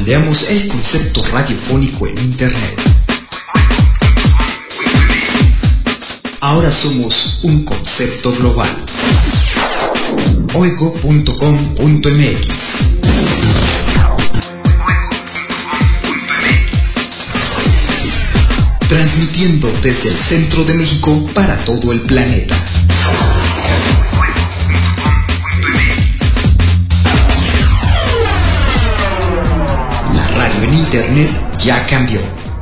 moldeamos el concepto radiofónico en Internet. Ahora somos un concepto global. Oigo.com.mx. Transmitiendo desde el centro de México para todo el planeta. La radio en Internet ya cambió.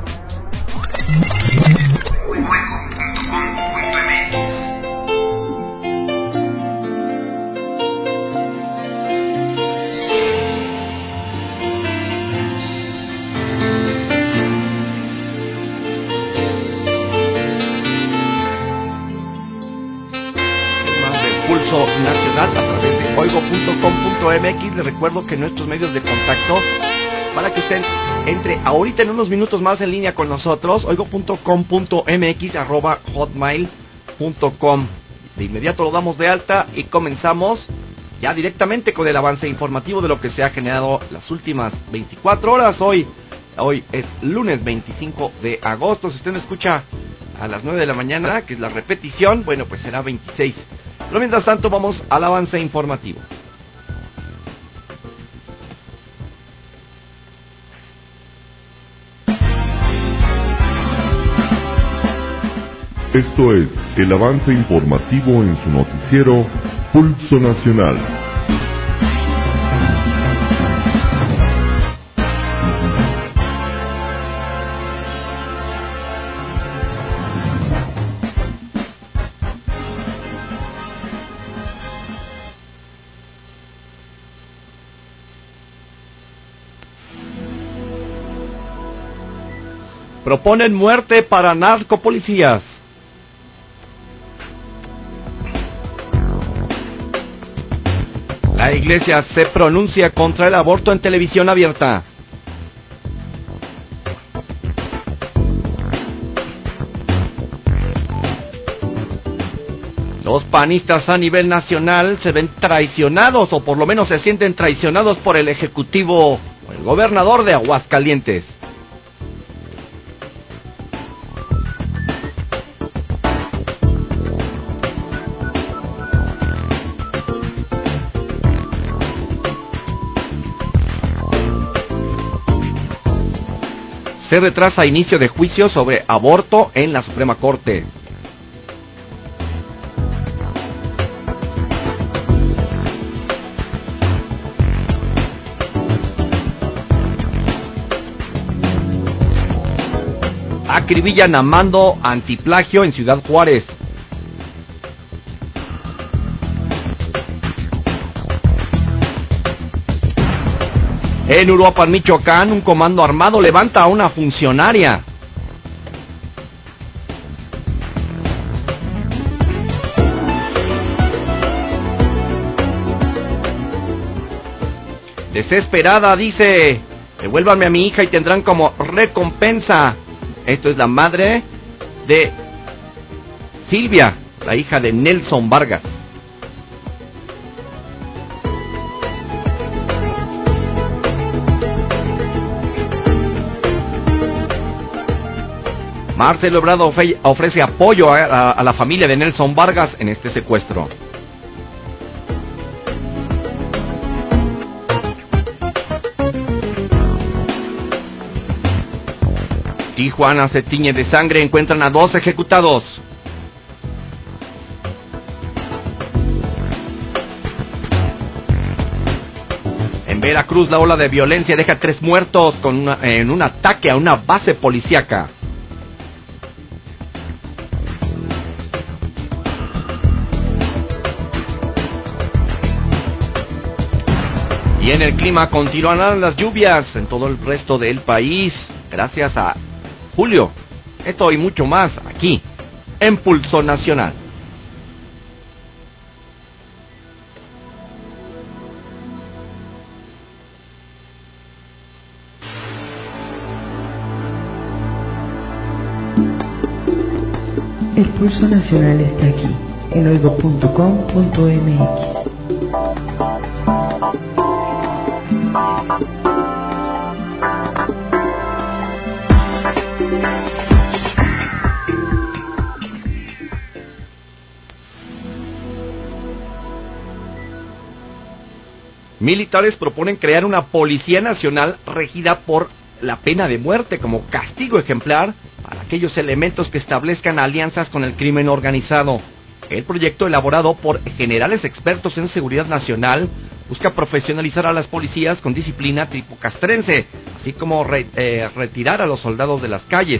Nacional a través de oigo.com.mx. Les recuerdo que nuestros medios de contacto, para que usted entre ahorita en unos minutos más en línea con nosotros, oigo.com.mx @hotmail.com. De inmediato lo damos de alta y comenzamos ya directamente con el avance informativo de lo que se ha generado las últimas 24 horas. Hoy es lunes 25 de agosto. Si usted me escucha a las 9 de la mañana, que es la repetición, bueno, pues será 26. Pero mientras tanto vamos al avance informativo. Esto es el avance informativo en su noticiero Pulso Nacional. Proponen muerte para narcopolicías. La iglesia se pronuncia contra el aborto en televisión abierta. Los panistas a nivel nacional se ven traicionados, o por lo menos se sienten traicionados por el ejecutivo o el gobernador de Aguascalientes. Se retrasa inicio de juicio sobre aborto en la Suprema Corte. Acribillan a mando antiplagio en Ciudad Juárez. En Uruapan, Michoacán, un comando armado levanta a una funcionaria. Desesperada dice: devuélvanme a mi hija y tendrán como recompensa. Esto es la madre de Silvia, la hija de Nelson Vargas. Marcelo Ebrard ofrece apoyo a la familia de Nelson Vargas en este secuestro. Tijuana se tiñe de sangre, encuentran a 2 ejecutados. En Veracruz, la ola de violencia deja 3 muertos en un ataque a una base policíaca. Y en el clima continuarán las lluvias en todo el resto del país, gracias a Julio. Esto y mucho más aquí, en Pulso Nacional. El Pulso Nacional está aquí, en oigo.com.mx. militares proponen crear una policía nacional regida por la pena de muerte como castigo ejemplar para aquellos elementos que establezcan alianzas con el crimen organizado. El proyecto, elaborado por generales expertos en seguridad nacional, busca profesionalizar a las policías con disciplina tipo castrense, así como retirar a los soldados de las calles.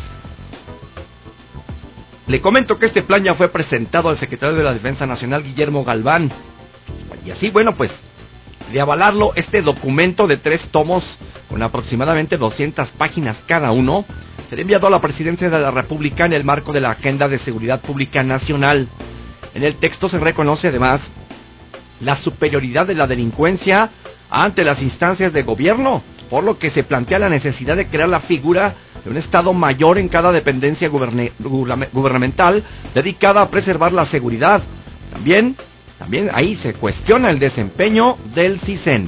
Le comento que este plan ya fue presentado al secretario de la Defensa Nacional, Guillermo Galván. Y así, bueno, pues, de avalarlo, este documento de 3 tomos, con aproximadamente 200 páginas cada uno, será enviado a la Presidencia de la República en el marco de la Agenda de Seguridad Pública Nacional. En el texto se reconoce, además, la superioridad de la delincuencia ante las instancias de gobierno, por lo que se plantea la necesidad de crear la figura de un Estado Mayor en cada dependencia gubernamental dedicada a preservar la seguridad. También ahí se cuestiona el desempeño del CISEN.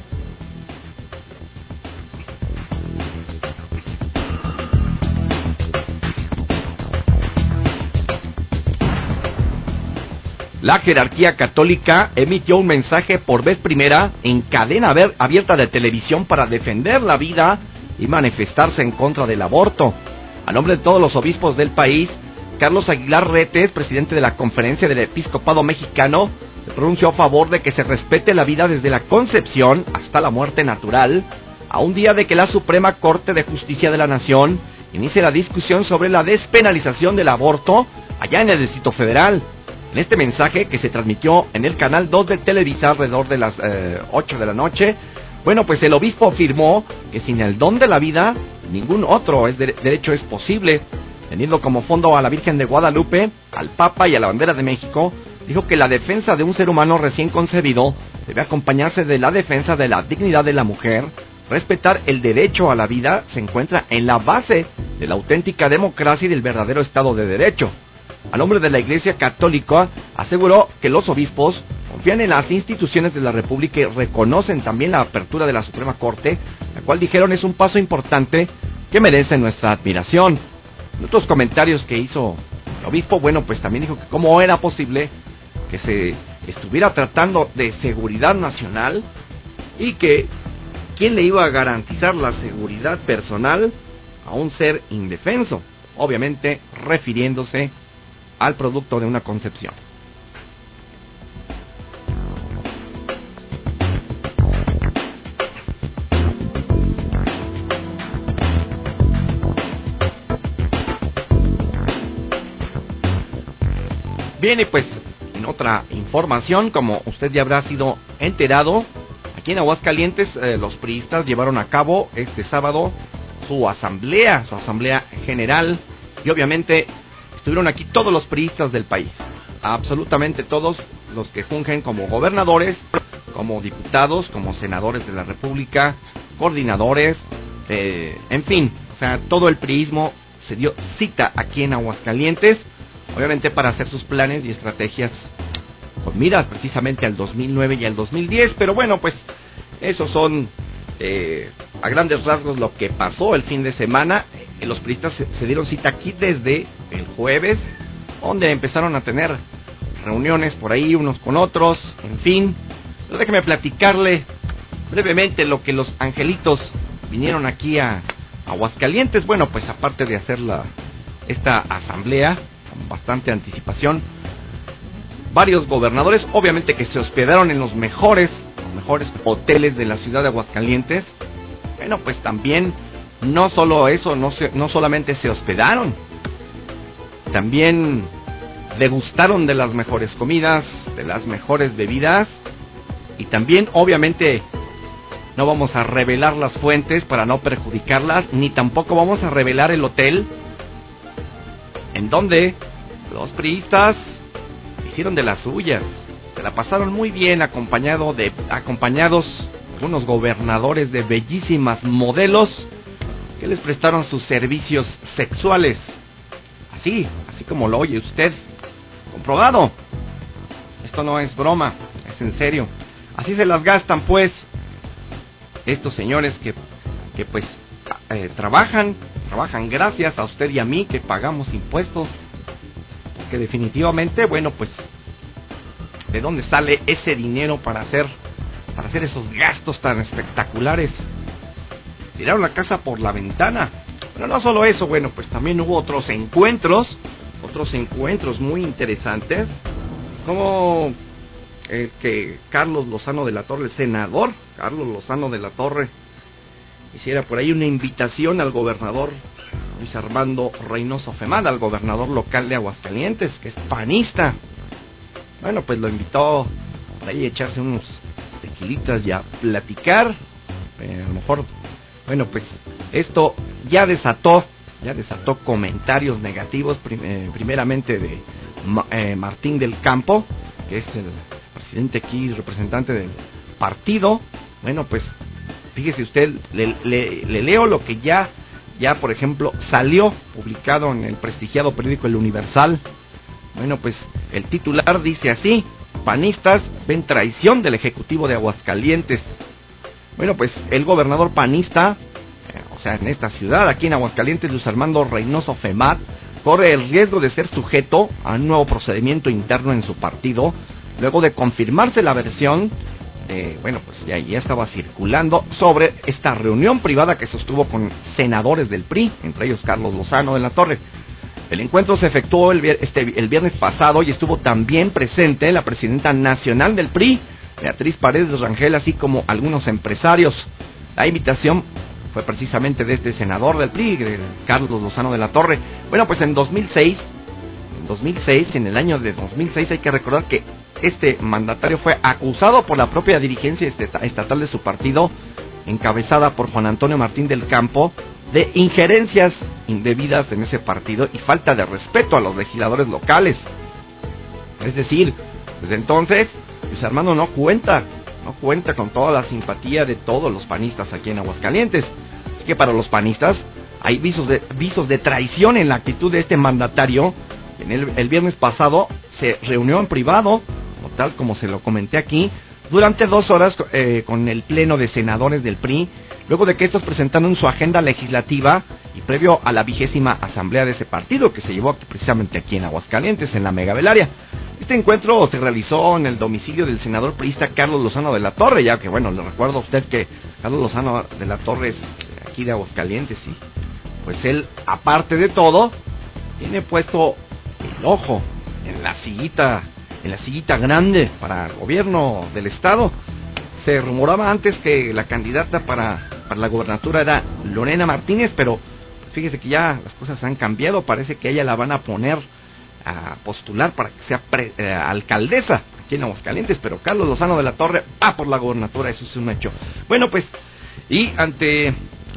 La jerarquía católica emitió un mensaje por vez primera en cadena abierta de televisión para defender la vida y manifestarse en contra del aborto. A nombre de todos los obispos del país, Carlos Aguilar Retes, presidente de la Conferencia del Episcopado Mexicano, se pronunció a favor de que se respete la vida desde la concepción hasta la muerte natural, a un día de que la Suprema Corte de Justicia de la Nación inicie la discusión sobre la despenalización del aborto allá en el Distrito Federal. En este mensaje, que se transmitió en el canal 2 de Televisa alrededor de las 8 de la noche, bueno, pues el obispo afirmó que sin el don de la vida, ningún otro derecho es posible. Teniendo como fondo a la Virgen de Guadalupe, al Papa y a la bandera de México, dijo que la defensa de un ser humano recién concebido debe acompañarse de la defensa de la dignidad de la mujer. Respetar el derecho a la vida se encuentra en la base de la auténtica democracia y del verdadero Estado de Derecho. A nombre de la Iglesia Católica, aseguró que los obispos confían en las instituciones de la República y reconocen también la apertura de la Suprema Corte, la cual dijeron es un paso importante que merece nuestra admiración. En otros comentarios que hizo el obispo, bueno, pues también dijo que cómo era posible que se estuviera tratando de seguridad nacional y que quién le iba a garantizar la seguridad personal a un ser indefenso, obviamente refiriéndose al producto de una concepción. Bien, y pues en otra información, como usted ya habrá sido enterado, aquí en Aguascalientes los priistas llevaron a cabo este sábado su asamblea general, y obviamente estuvieron aquí todos los priistas del país, absolutamente todos los que fungen como gobernadores, como diputados, como senadores de la República, coordinadores, en fin, o sea, todo el priismo se dio cita aquí en Aguascalientes, obviamente para hacer sus planes y estrategias con miras precisamente al 2009 y al 2010, pero bueno, pues esos son a grandes rasgos lo que pasó el fin de semana. Los priistas se dieron cita aquí desde el jueves, donde empezaron a tener reuniones por ahí unos con otros, en fin. Pero déjeme platicarle brevemente lo que los angelitos vinieron aquí a Aguascalientes. Bueno, pues aparte de hacer esta asamblea con bastante anticipación, varios gobernadores, obviamente que se hospedaron en los mejores hoteles de la ciudad de Aguascalientes. Bueno, pues también no solo eso, no solamente se hospedaron, también degustaron de las mejores comidas, de las mejores bebidas, y también obviamente no vamos a revelar las fuentes para no perjudicarlas, ni tampoco vamos a revelar el hotel en donde los priistas hicieron de las suyas. Se la pasaron muy bien acompañados algunos gobernadores de bellísimas modelos que les prestaron sus servicios sexuales. Así como lo oye usted, comprobado. Esto no es broma, es en serio. Así se las gastan pues estos señores que pues trabajan gracias a usted y a mí que pagamos impuestos, porque definitivamente, bueno, pues ¿de dónde sale ese dinero para hacer para hacer esos gastos tan espectaculares. Tiraron la casa por la ventana. Pero no solo eso, bueno, pues también hubo otros encuentros muy interesantes, como que Carlos Lozano de la Torre, el senador Carlos Lozano de la Torre, hiciera por ahí una invitación al gobernador Luis Armando Reynoso Femat, al gobernador local de Aguascalientes, que es panista. Bueno, pues lo invitó por ahí a echarse unos tequilitas y a platicar. A lo mejor, bueno, pues esto ya desató comentarios negativos, primeramente de Martín del Campo, que es el presidente aquí, representante del partido. Bueno, pues fíjese usted, le leo lo que ya por ejemplo salió publicado en el prestigiado periódico El Universal. Bueno, pues el titular dice así: panistas ven traición del Ejecutivo de Aguascalientes. Bueno, pues el gobernador panista, o sea, en esta ciudad, aquí en Aguascalientes, Luis Armando Reynoso Femat, corre el riesgo de ser sujeto a un nuevo procedimiento interno en su partido, luego de confirmarse la versión, bueno, pues ya estaba circulando sobre esta reunión privada que sostuvo con senadores del PRI, entre ellos Carlos Lozano de la Torre. El encuentro se efectuó el viernes pasado y estuvo también presente la presidenta nacional del PRI, Beatriz Paredes Rangel, así como algunos empresarios. La invitación fue precisamente de este senador del PRI, Carlos Lozano de la Torre. Bueno, pues en el año de 2006, hay que recordar que este mandatario fue acusado por la propia dirigencia estatal de su partido, encabezada por Juan Antonio Martín del Campo, de injerencias indebidas en ese partido y falta de respeto a los legisladores locales. Es decir, desde entonces Luis Armando no cuenta con toda la simpatía de todos los panistas aquí en Aguascalientes. Así que para los panistas hay visos de traición en la actitud de este mandatario. El viernes pasado se reunió en privado, tal como se lo comenté aquí, durante 2 horas con el pleno de senadores del PRI, luego de que estos presentaron su agenda legislativa y previo a la 20ª asamblea de ese partido, que se llevó precisamente aquí en Aguascalientes, en la Mega Belaria. Este encuentro se realizó en el domicilio del senador priista Carlos Lozano de la Torre, ya que, bueno, le recuerdo a usted que Carlos Lozano de la Torre es aquí de Aguascalientes, y pues él, aparte de todo, tiene puesto el ojo en la sillita grande para el gobierno del estado. Se rumoraba antes que la candidata para la gobernatura era Lorena Martínez, pero fíjese que ya las cosas han cambiado. Parece que a ella la van a poner a postular para que sea alcaldesa aquí en Aguascalientes, pero Carlos Lozano de la Torre va por la gobernatura, eso es un hecho. Bueno, pues, y ante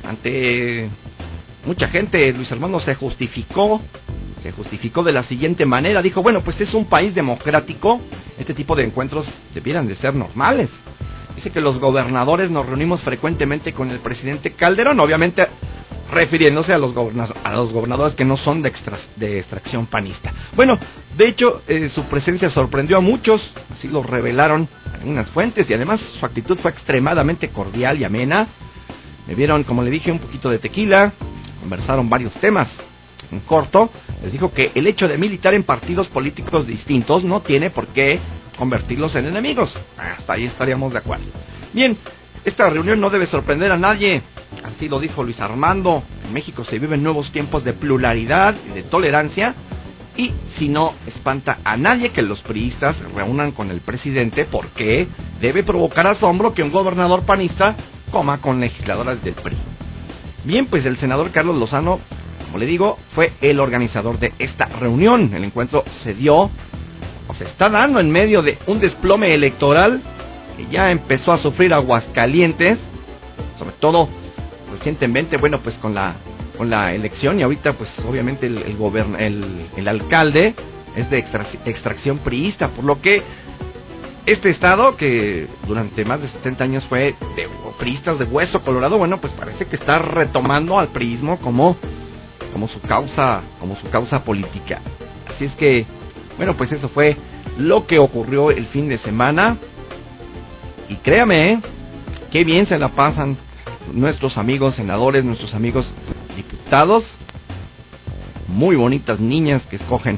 mucha gente, Luis Armando se justificó de la siguiente manera. Dijo, bueno, pues es un país democrático, este tipo de encuentros debieran de ser normales. Dice que los gobernadores nos reunimos frecuentemente con el presidente Calderón, obviamente refiriéndose a los gobernadores que no son de extracción panista. Bueno, de hecho, su presencia sorprendió a muchos, así lo revelaron algunas fuentes, y además su actitud fue extremadamente cordial y amena. Me vieron, como le dije, un poquito de tequila, conversaron varios temas. En corto, les dijo que el hecho de militar en partidos políticos distintos no tiene por qué convertirlos en enemigos. Hasta ahí estaríamos de acuerdo. Bien, esta reunión no debe sorprender a nadie, así lo dijo Luis Armando. En México se viven nuevos tiempos de pluralidad y de tolerancia, y si no espanta a nadie que los priistas se reúnan con el presidente, porque debe provocar asombro que un gobernador panista coma con legisladoras del PRI. Bien, pues el senador Carlos Lozano, como le digo, fue el organizador de esta reunión. El encuentro se está dando en medio de un desplome electoral que ya empezó a sufrir Aguascalientes, sobre todo recientemente, bueno, pues con la elección, y ahorita pues obviamente el alcalde es de extracción priista, por lo que este estado, que durante más de 70 años fue de priistas de hueso colorado, bueno, pues parece que está retomando al priismo como su causa política. Así es que, bueno, pues eso fue lo que ocurrió el fin de semana. Y créame, qué bien se la pasan nuestros amigos senadores, nuestros amigos diputados. Muy bonitas niñas que escogen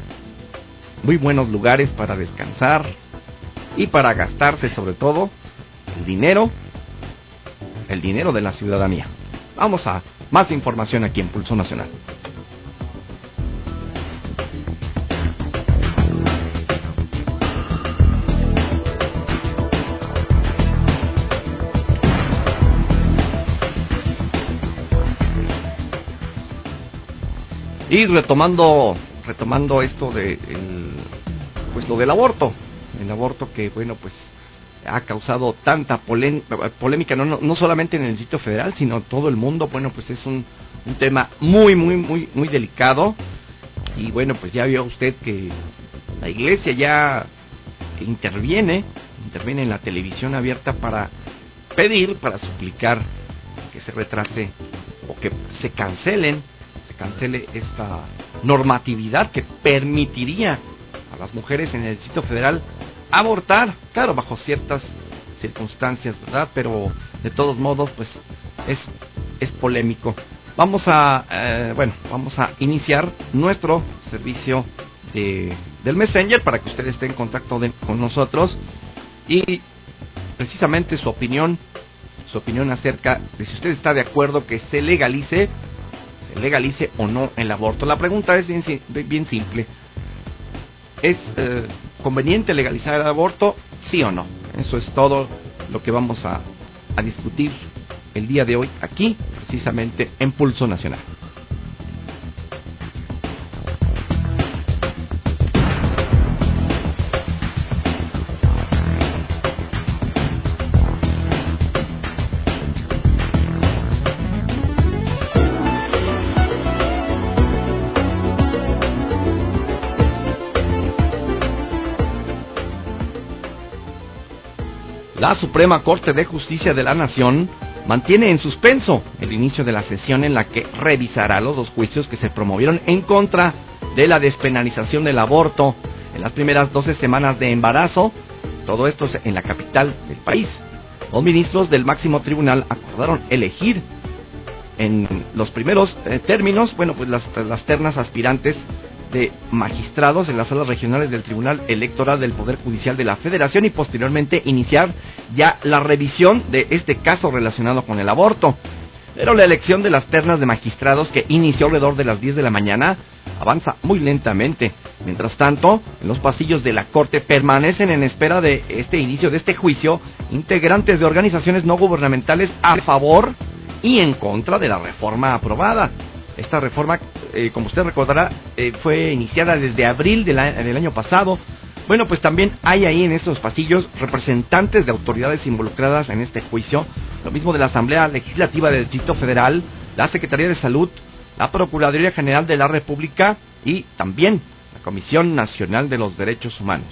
muy buenos lugares para descansar y para gastarse, sobre todo el dinero de la ciudadanía. Vamos a más información aquí en Pulso Nacional. Y retomando esto de pues lo del aborto, el aborto que bueno pues ha causado tanta polémica no solamente en el Distrito Federal, sino en todo el mundo. Bueno, pues es un tema muy delicado. Y bueno, pues ya vio usted que la Iglesia ya interviene en la televisión abierta para suplicar que se retrase o que se cancele esta normatividad que permitiría a las mujeres en el Distrito Federal abortar, claro, bajo ciertas circunstancias, ¿verdad? Pero de todos modos, pues es polémico. Vamos a iniciar nuestro servicio del Messenger para que usted esté en contacto con nosotros y precisamente su opinión acerca de si usted está de acuerdo que se legalice o no el aborto. La pregunta es bien simple. ¿Es conveniente legalizar el aborto? ¿Sí o no? Eso es todo lo que vamos a discutir el día de hoy aquí, precisamente en Pulso Nacional. La Suprema Corte de Justicia de la Nación mantiene en suspenso el inicio de la sesión en la que revisará los 2 juicios que se promovieron en contra de la despenalización del aborto en las primeras 12 semanas de embarazo, todo esto en la capital del país. Los ministros del máximo tribunal acordaron elegir en los primeros términos, las ternas aspirantes de magistrados en las salas regionales del Tribunal Electoral del Poder Judicial de la Federación y posteriormente iniciar ya la revisión de este caso relacionado con el aborto. Pero la elección de las ternas de magistrados, que inició alrededor de las 10 de la mañana, avanza muy lentamente. Mientras tanto, en los pasillos de la Corte permanecen en espera de este inicio de este juicio integrantes de organizaciones no gubernamentales a favor y en contra de la reforma aprobada. Esta reforma, como usted recordará, fue iniciada desde abril del año pasado. Bueno, pues también hay ahí en estos pasillos representantes de autoridades involucradas en este juicio, lo mismo de la Asamblea Legislativa del Distrito Federal, la Secretaría de Salud, la Procuraduría General de la República y también la Comisión Nacional de los Derechos Humanos.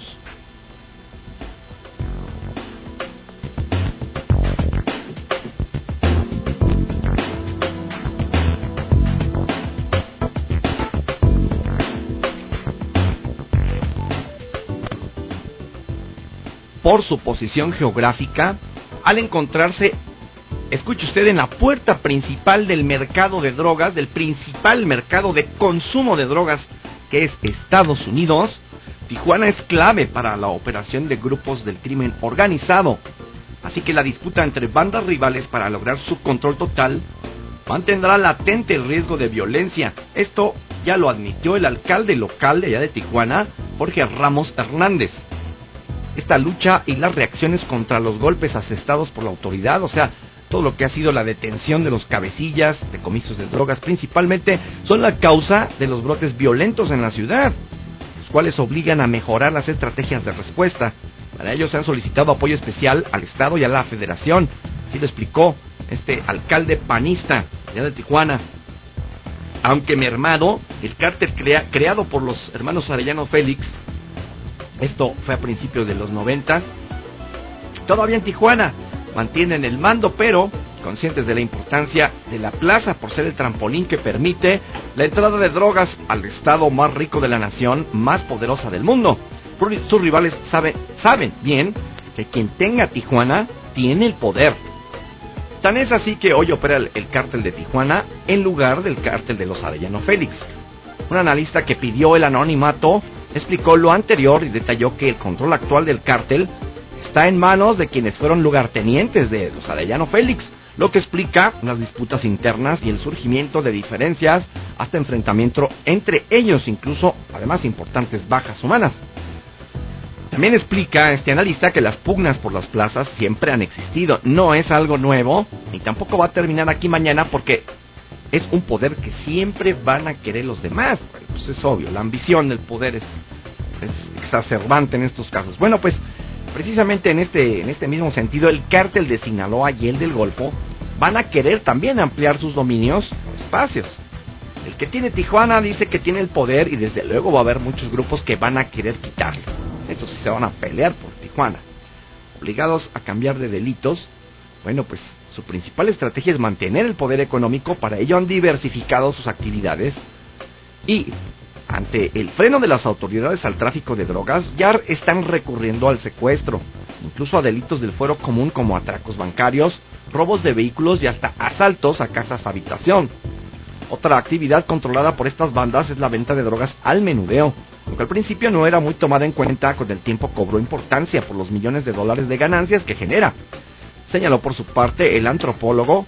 Por su posición geográfica, al encontrarse, escuche usted, en la puerta principal del mercado de drogas, del principal mercado de consumo de drogas, que es Estados Unidos, Tijuana es clave para la operación de grupos del crimen organizado. Así que la disputa entre bandas rivales para lograr su control total mantendrá latente el riesgo de violencia. Esto ya lo admitió el alcalde local de allá de Tijuana, Jorge Ramos Hernández. Esta lucha y las reacciones contra los golpes asestados por la autoridad, o sea, todo lo que ha sido la detención de los cabecillas, decomisos de drogas principalmente, son la causa de los brotes violentos en la ciudad, los cuales obligan a mejorar las estrategias de respuesta. Para ello se han solicitado apoyo especial al Estado y a la Federación, así lo explicó este alcalde panista de Tijuana. Aunque mermado, el cártel creado por los hermanos Arellano Félix, esto fue a principios de los 90, todavía en Tijuana mantienen el mando, pero conscientes de la importancia de la plaza por ser el trampolín que permite la entrada de drogas al estado más rico de la nación, más poderosa del mundo. Sus rivales saben bien que quien tenga Tijuana tiene el poder. Tan es así que hoy opera el cártel de Tijuana en lugar del cártel de los Arellano Félix. Un analista que pidió el anonimato explicó lo anterior y detalló que el control actual del cártel está en manos de quienes fueron lugartenientes de los Arellano Félix, lo que explica las disputas internas y el surgimiento de diferencias hasta enfrentamiento entre ellos, incluso, además, importantes bajas humanas. También explica este analista que las pugnas por las plazas siempre han existido, no es algo nuevo, ni tampoco va a terminar aquí mañana porque es un poder que siempre van a querer los demás. Pues es obvio, la ambición del poder es exacerbante en estos casos. Bueno, pues precisamente en este mismo sentido, el cártel de Sinaloa y el del Golfo van a querer también ampliar sus dominios, espacios. El que tiene Tijuana dice que tiene el poder y desde luego va a haber muchos grupos que van a querer quitarlo. Eso sí, se van a pelear por Tijuana. Obligados a cambiar de delitos, bueno, pues su principal estrategia es mantener el poder económico. Para ello han diversificado sus actividades y ante el freno de las autoridades al tráfico de drogas, ya están recurriendo al secuestro, incluso a delitos del fuero común como atracos bancarios, robos de vehículos y hasta asaltos a casas habitación. Otra actividad controlada por estas bandas es la venta de drogas al menudeo, aunque al principio no era muy tomada en cuenta, con el tiempo cobró importancia por los millones de dólares de ganancias que genera. Señaló por su parte el antropólogo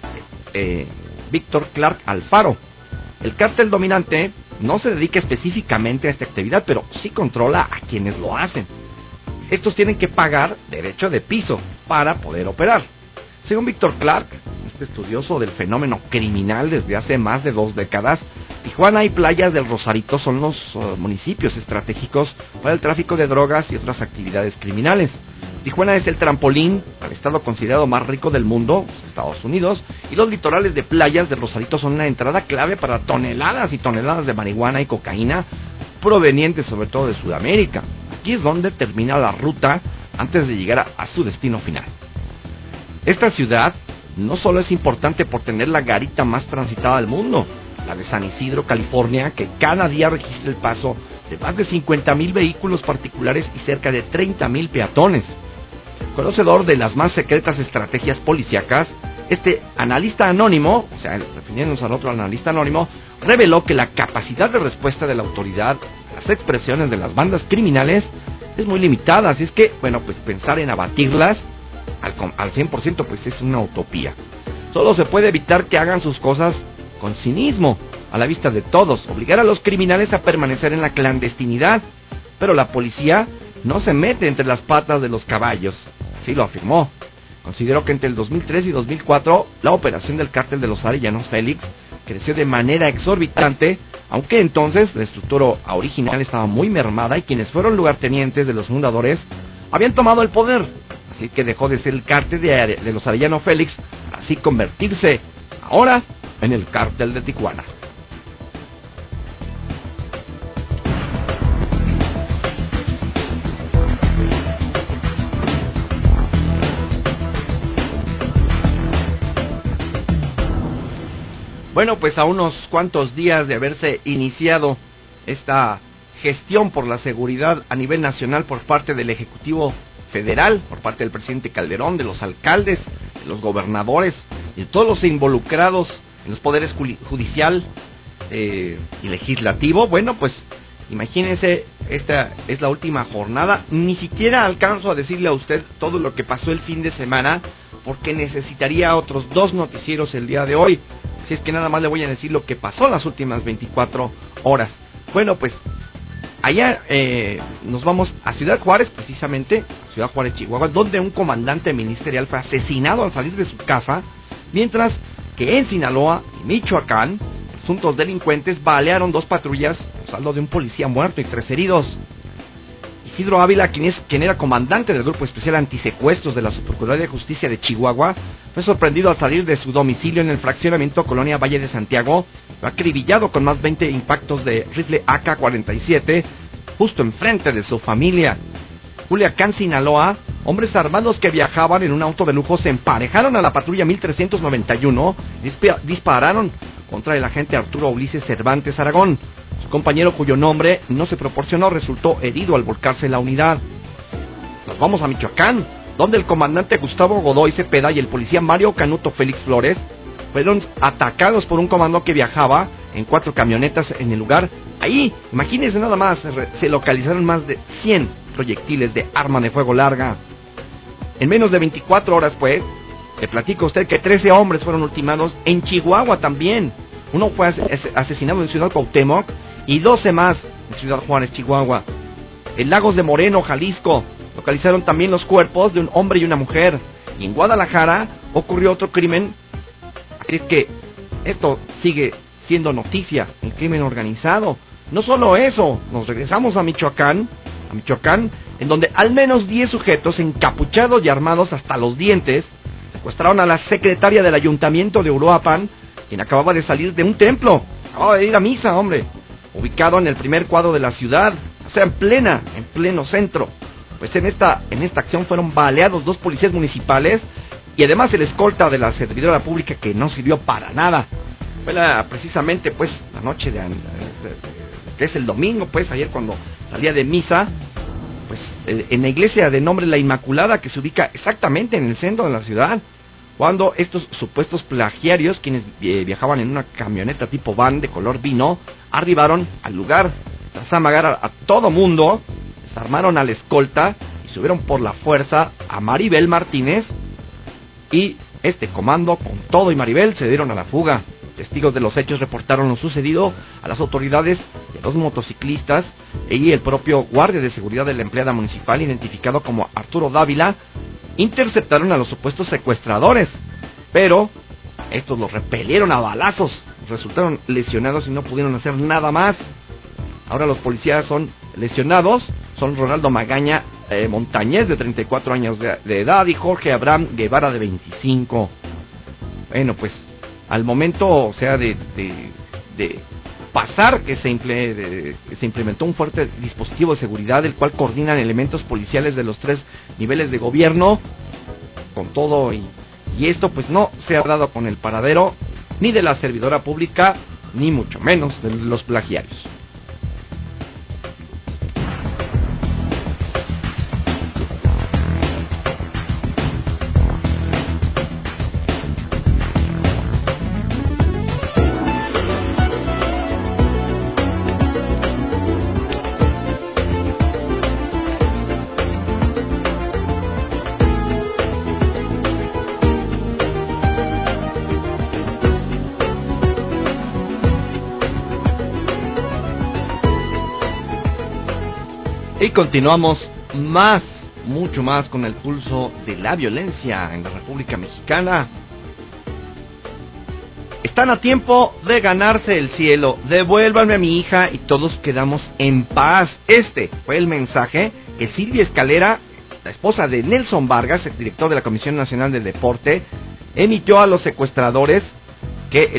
Víctor Clark Alfaro. El cártel dominante no se dedica específicamente a esta actividad, pero sí controla a quienes lo hacen. Estos tienen que pagar derecho de piso para poder operar. Según Víctor Clark, este estudioso del fenómeno criminal desde hace más de 2 décadas, Tijuana y Playas del Rosarito son los municipios estratégicos para el tráfico de drogas y otras actividades criminales. Tijuana es el trampolín al estado considerado más rico del mundo, Estados Unidos, y los litorales de Playas del Rosarito son la entrada clave para toneladas y toneladas de marihuana y cocaína provenientes sobre todo de Sudamérica. Aquí es donde termina la ruta antes de llegar a su destino final. Esta ciudad no solo es importante por tener la garita más transitada del mundo, la de San Isidro, California, que cada día registra el paso de más de 50,000 vehículos particulares y cerca de 30,000 peatones. Conocedor de las más secretas estrategias policíacas, este analista anónimo, o sea, refiriéndonos al otro analista anónimo, reveló que la capacidad de respuesta de la autoridad a las expresiones de las bandas criminales es muy limitada, así es que, bueno, pues pensar en abatirlas al 100% pues es una utopía. Solo se puede evitar que hagan sus cosas con cinismo, a la vista de todos, obligar a los criminales a permanecer en la clandestinidad, pero la policía no se mete entre las patas de los caballos, así lo afirmó. Consideró que entre el 2003 y 2004 la operación del cártel de los Arellanos Félix creció de manera exorbitante, aunque entonces la estructura original estaba muy mermada y quienes fueron lugartenientes de los fundadores habían tomado el poder, así que dejó de ser el cártel de los Arellano Félix, así convertirse ahora en el cártel de Tijuana. Bueno, pues a unos cuantos días de haberse iniciado esta gestión por la seguridad a nivel nacional por parte del Ejecutivo Federal, por parte del presidente Calderón, de los alcaldes, de los gobernadores y de todos los involucrados en los poderes judicial y legislativo, bueno, pues imagínense, esta es la última jornada. Ni siquiera alcanzo a decirle a usted todo lo que pasó el fin de semana, porque necesitaría otros 2 noticieros el día de hoy. Si es que nada más le voy a decir lo que pasó las últimas 24 horas. Bueno, pues allá nos vamos a Ciudad Juárez, precisamente, Ciudad Juárez, Chihuahua, donde un comandante ministerial fue asesinado al salir de su casa, mientras que en Sinaloa y Michoacán, presuntos delincuentes balearon 2 patrullas, saldo de un policía muerto y 3 heridos. Isidro Ávila, quien era comandante del Grupo Especial Antisecuestros de la Subprocuraduría de Justicia de Chihuahua, fue sorprendido al salir de su domicilio en el fraccionamiento Colonia Valle de Santiago, acribillado con más 20 impactos de rifle AK-47, justo enfrente de su familia. Culiacán, Sinaloa, hombres armados que viajaban en un auto de lujo se emparejaron a la patrulla 1391 y dispararon contra el agente Arturo Ulises Cervantes Aragón. Su compañero, cuyo nombre no se proporcionó, resultó herido al volcarse la unidad. Nos vamos a Michoacán, donde el comandante Gustavo Godoy Cepeda y el policía Mario Canuto Félix Flores fueron atacados por un comando que viajaba en 4 camionetas en el lugar. Ahí, imagínense nada más, se localizaron más de 100 proyectiles de arma de fuego larga. En menos de 24 horas, pues, le platico a usted que 13 hombres fueron ultimados en Chihuahua también. Uno fue asesinado en Ciudad Cuauhtémoc y 12 más en Ciudad Juárez, Chihuahua. En Lagos de Moreno, Jalisco, localizaron también los cuerpos de un hombre y una mujer. Y en Guadalajara ocurrió otro crimen. Es que esto sigue siendo noticia, el crimen organizado. No solo eso, nos regresamos a Michoacán, en donde al menos 10 sujetos encapuchados y armados hasta los dientes secuestraron a la secretaria del ayuntamiento de Uruapan, quien acababa de salir de un templo, acababa de ir a misa, hombre, ubicado en el primer cuadro de la ciudad, o sea, en pleno centro. Pues en esta acción fueron baleados 2 policías municipales y además el escolta de la servidora pública, que no sirvió para nada. Fue precisamente pues la noche que es el domingo, pues ayer cuando salía de misa, pues en la iglesia de nombre La Inmaculada, que se ubica exactamente en el centro de la ciudad, cuando estos supuestos plagiarios, quienes viajaban en una camioneta tipo van de color vino, arribaron al lugar. Tras amagar a todo mundo, desarmaron a la escolta y subieron por la fuerza a Maribel Martínez, y este comando con todo y Maribel se dieron a la fuga. Testigos de los hechos reportaron lo sucedido a las autoridades y a los motociclistas y el propio guardia de seguridad de la empleada municipal, identificado como Arturo Dávila, interceptaron a los supuestos secuestradores, pero estos los repelieron a balazos, resultaron lesionados y no pudieron hacer nada más. Ahora los policías lesionados son Ronaldo Magaña Montañez, de 34 años de edad, y Jorge Abraham Guevara, de 25. Bueno, pues al momento, o sea, de pasar que se implementó un fuerte dispositivo de seguridad, el cual coordinan elementos policiales de los 3 niveles de gobierno, con todo y esto pues no se ha dado con el paradero ni de la servidora pública, ni mucho menos de los plagiarios. Y continuamos mucho más con el pulso de la violencia en la República Mexicana. Están a tiempo de ganarse el cielo. Devuélvanme a mi hija y todos quedamos en paz. Este fue el mensaje que Silvia Escalera, la esposa de Nelson Vargas, el director de la Comisión Nacional del Deporte, emitió a los secuestradores que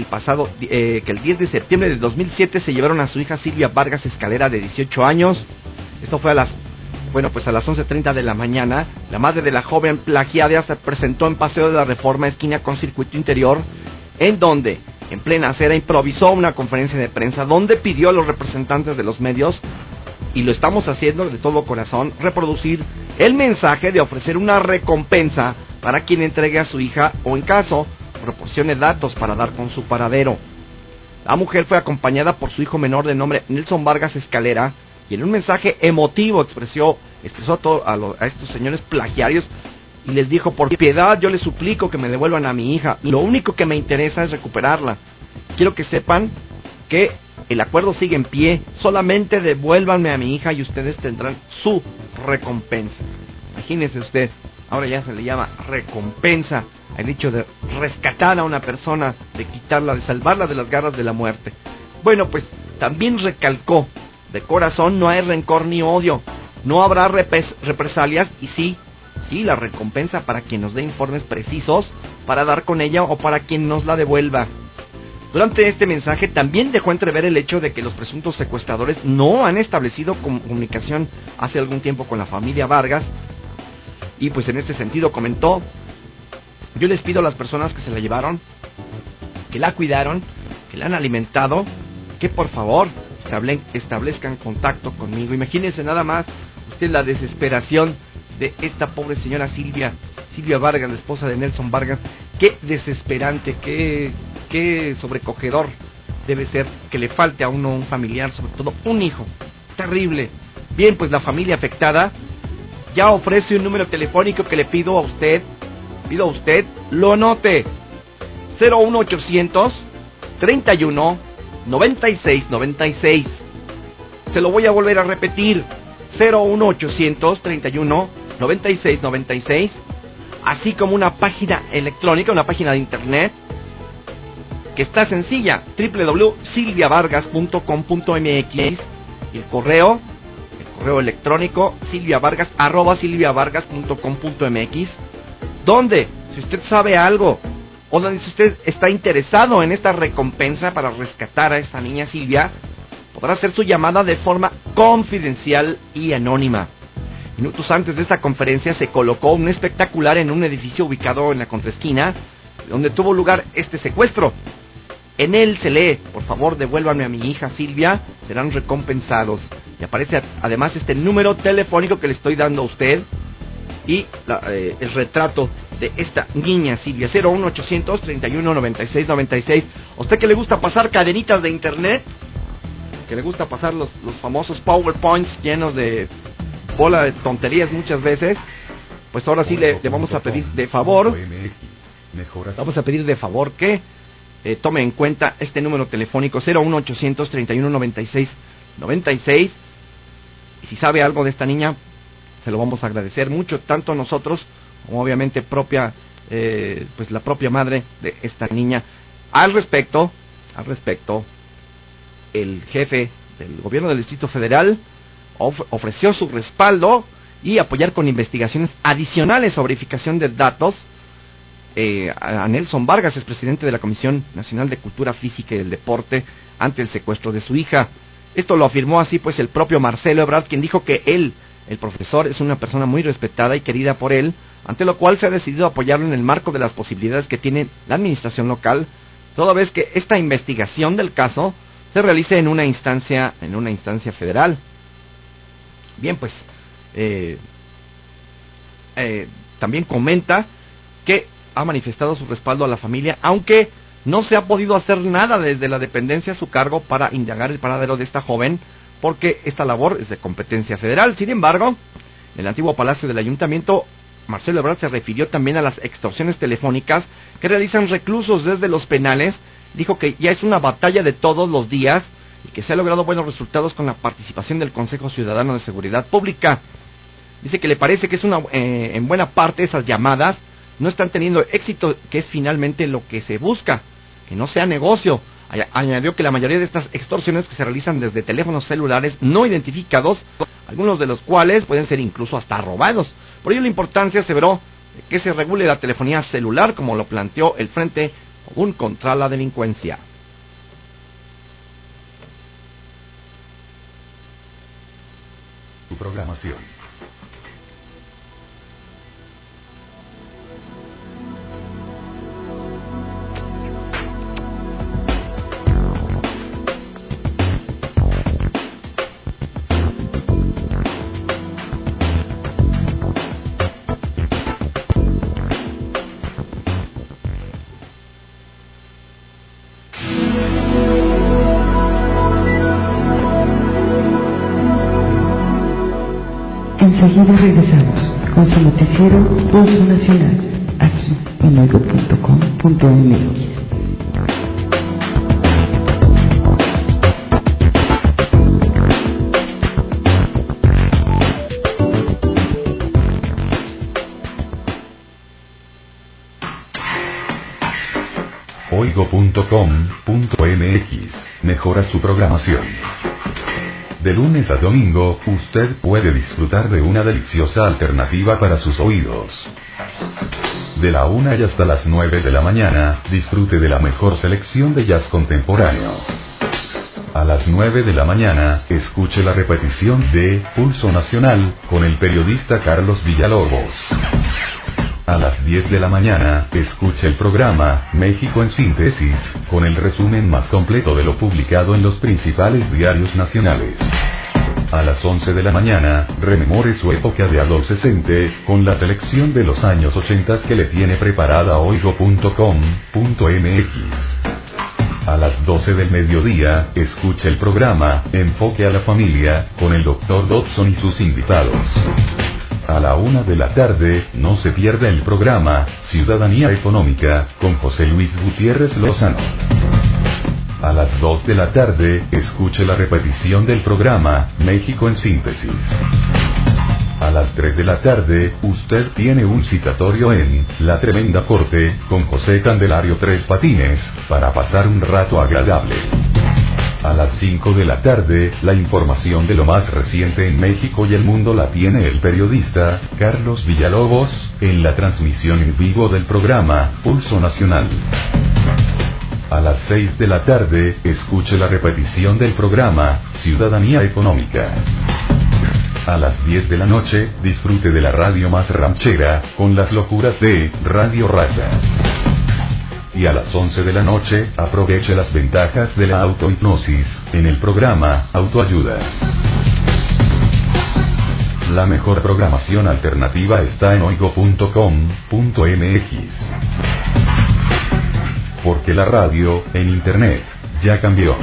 el 10 de septiembre de 2007 se llevaron a su hija Silvia Vargas Escalera, de 18 años. Esto fue a las 11:30 de la mañana. La madre de la joven plagiada se presentó en Paseo de la Reforma, esquina con Circuito Interior, en donde, en plena acera, improvisó una conferencia de prensa donde pidió a los representantes de los medios, y lo estamos haciendo de todo corazón, reproducir el mensaje de ofrecer una recompensa para quien entregue a su hija o, en caso, proporcione datos para dar con su paradero. La mujer fue acompañada por su hijo menor de nombre Nelson Vargas Escalera, y en un mensaje emotivo expresó a estos señores plagiarios y les dijo: por piedad, yo les suplico que me devuelvan a mi hija, y lo único que me interesa es recuperarla. Quiero que sepan que el acuerdo sigue en pie, solamente devuélvanme a mi hija y ustedes tendrán su recompensa. Imagínese usted, ahora ya se le llama recompensa el hecho de rescatar a una persona, de quitarla, de salvarla de las garras de la muerte. Bueno, pues también recalcó: de corazón no hay rencor ni odio, no habrá represalias, y sí, la recompensa para quien nos dé informes precisos para dar con ella o para quien nos la devuelva. Durante este mensaje también dejó entrever el hecho de que los presuntos secuestradores no han establecido comunicación hace algún tiempo con la familia Vargas, y pues en este sentido comentó: yo les pido a las personas que se la llevaron, que la cuidaron, que la han alimentado, que por favor establezcan contacto conmigo. Imagínense nada más usted la desesperación de esta pobre señora Silvia Vargas, la esposa de Nelson Vargas. Qué desesperante, qué sobrecogedor debe ser que le falte a uno un familiar, sobre todo un hijo. Terrible. Bien, pues la familia afectada ya ofrece un número telefónico que le pido a usted lo anote. 01800 31 96 96. Se lo voy a volver a repetir. 01800 31 96 96. Así como una página electrónica, una página de internet que está sencilla, www.silviavargas.com.mx, y el correo electrónico silviavargas@silviavargas.com.mx, donde si usted sabe algo o donde si usted está interesado en esta recompensa para rescatar a esta niña Silvia, podrá hacer su llamada de forma confidencial y anónima. Minutos antes de esta conferencia se colocó un espectacular en un edificio ubicado en la contraesquina donde tuvo lugar este secuestro. En él se lee: por favor, devuélvanme a mi hija Silvia, serán recompensados. Y aparece además este número telefónico que le estoy dando a usted y el retrato de esta niña Silvia. 01800 31 96 96. ¿A usted que le gusta pasar cadenitas de internet? Que le gusta pasar los famosos PowerPoints llenos de bola de tonterías muchas veces, pues ahora sí le vamos a pedir de favor. Vamos a pedir de favor que tome en cuenta este número telefónico 01800 31 96 96. Y si sabe algo de esta niña, se lo vamos a agradecer mucho, tanto nosotros como obviamente pues la propia madre de esta niña. Al respecto, el jefe del gobierno del Distrito Federal ofreció su respaldo y apoyar con investigaciones adicionales sobre verificación de datos a Nelson Vargas, es presidente de la Comisión Nacional de Cultura Física y del Deporte, ante el secuestro de su hija. Esto lo afirmó así pues el propio Marcelo Ebrard, quien dijo que él, el profesor, es una persona muy respetada y querida por él, ante lo cual se ha decidido apoyarlo en el marco de las posibilidades que tiene la administración local, toda vez que esta investigación del caso se realice en una instancia federal. Bien, pues también comenta que ha manifestado su respaldo a la familia, aunque no se ha podido hacer nada desde la dependencia a su cargo para indagar el paradero de esta joven, porque esta labor es de competencia federal. Sin embargo, en el antiguo Palacio del Ayuntamiento, Marcelo Ebrard se refirió también a las extorsiones telefónicas que realizan reclusos desde los penales. Dijo que ya es una batalla de todos los días y que se ha logrado buenos resultados con la participación del Consejo Ciudadano de Seguridad Pública. Dice que le parece que es en buena parte esas llamadas no están teniendo éxito, que es finalmente lo que se busca, que no sea negocio. Añadió que la mayoría de estas extorsiones que se realizan desde teléfonos celulares no identificados, algunos de los cuales pueden ser incluso hasta robados. Por ello la importancia, aseveró, de que se regule la telefonía celular, como lo planteó el Frente Común contra la Delincuencia. Su programación. Enseguida regresamos con su noticiero Pulso Nacional, aquí en oigo.com.mx. Oigo.com.mx mejora su programación. De lunes a domingo, usted puede disfrutar de una deliciosa alternativa para sus oídos. De la 1 y hasta las 9 de la mañana, disfrute de la mejor selección de jazz contemporáneo. A las 9 de la mañana, escuche la repetición de Pulso Nacional, con el periodista Carlos Villalobos. A las 10 de la mañana, escuche el programa México en Síntesis, con el resumen más completo de lo publicado en los principales diarios nacionales. A las 11 de la mañana, rememore su época de adolescente, con la selección de los años 80 que le tiene preparada oigo.com.mx. A las 12 del mediodía, escuche el programa Enfoque a la Familia, con el Dr. Dodson y sus invitados. A la 1 de la tarde, no se pierda el programa Ciudadanía Económica, con José Luis Gutiérrez Lozano. A las 2 de la tarde, escuche la repetición del programa México en Síntesis. A las 3 de la tarde, usted tiene un citatorio en La Tremenda Corte, con José Candelario Tres Patines, para pasar un rato agradable. A las 5 de la tarde, la información de lo más reciente en México y el mundo la tiene el periodista Carlos Villalobos, en la transmisión en vivo del programa Pulso Nacional. A las 6 de la tarde, escuche la repetición del programa Ciudadanía Económica. A las 10 de la noche, disfrute de la radio más ranchera, con las locuras de Radio Raza. Y a las 11 de la noche, aproveche las ventajas de la autohipnosis, en el programa Autoayuda. La mejor programación alternativa está en oigo.com.mx. Porque la radio, en Internet, ya cambió.